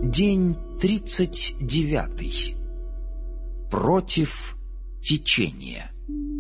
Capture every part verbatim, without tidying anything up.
День тридцать девятый. Против течения.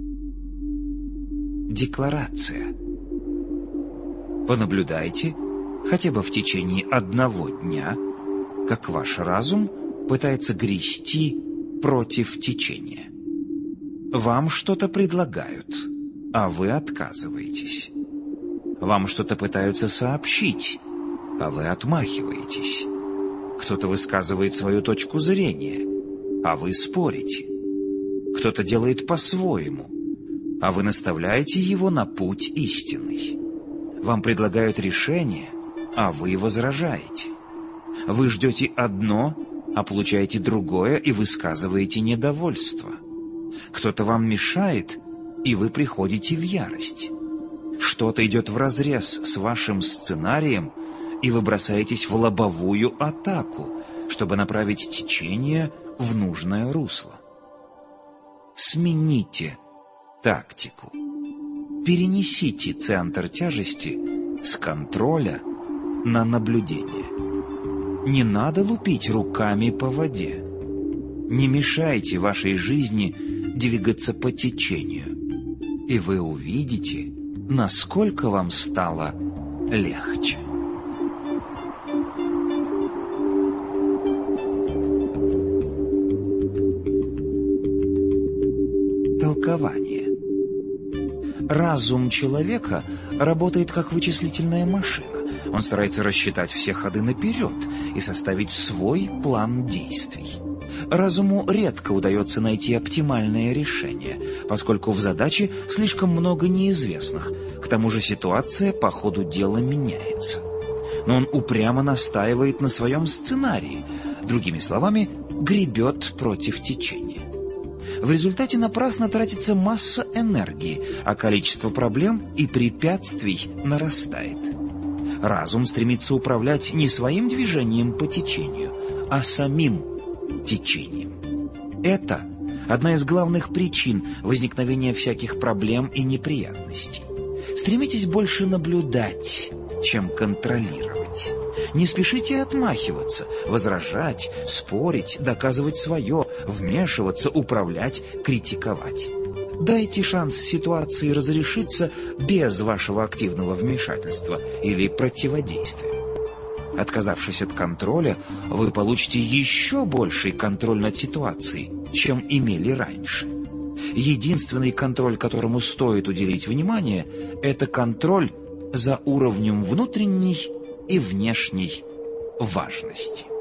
Декларация. Понаблюдайте, хотя бы в течение одного дня, как ваш разум пытается грести против течения. Вам что-то предлагают, а вы отказываетесь. Вам что-то пытаются сообщить, а вы отмахиваетесь. Кто-то высказывает свою точку зрения, а вы спорите. Кто-то делает по-своему, а вы наставляете его на путь истинный. Вам предлагают решение, а вы возражаете. Вы ждете одно, а получаете другое и высказываете недовольство. Кто-то вам мешает, и вы приходите в ярость. Что-то идет вразрез с вашим сценарием, и вы бросаетесь в лобовую атаку, чтобы направить течение в нужное русло. Смените тактику. Перенесите центр тяжести с контроля на наблюдение. Не надо лупить руками по воде. Не мешайте вашей жизни двигаться по течению, и вы увидите, насколько вам стало легче. Толкование. Разум человека работает как вычислительная машина. Он старается рассчитать все ходы наперед и составить свой план действий. Разуму редко удается найти оптимальное решение, поскольку в задаче слишком много неизвестных. К тому же ситуация по ходу дела меняется. Но он упрямо настаивает на своем сценарии, другими словами, гребет против течения. В результате напрасно тратится масса энергии, а количество проблем и препятствий нарастает. Разум стремится управлять не своим движением по течению, а самим течением. Это одна из главных причин возникновения всяких проблем и неприятностей. Стремитесь больше наблюдать, чем контролировать. Не спешите отмахиваться, возражать, спорить, доказывать свое, вмешиваться, управлять, критиковать. Дайте шанс ситуации разрешиться без вашего активного вмешательства или противодействия. Отказавшись от контроля, вы получите еще больший контроль над ситуацией, чем имели раньше. Единственный контроль, которому стоит уделить внимание, это контроль за уровнем внутренней и внешней важности.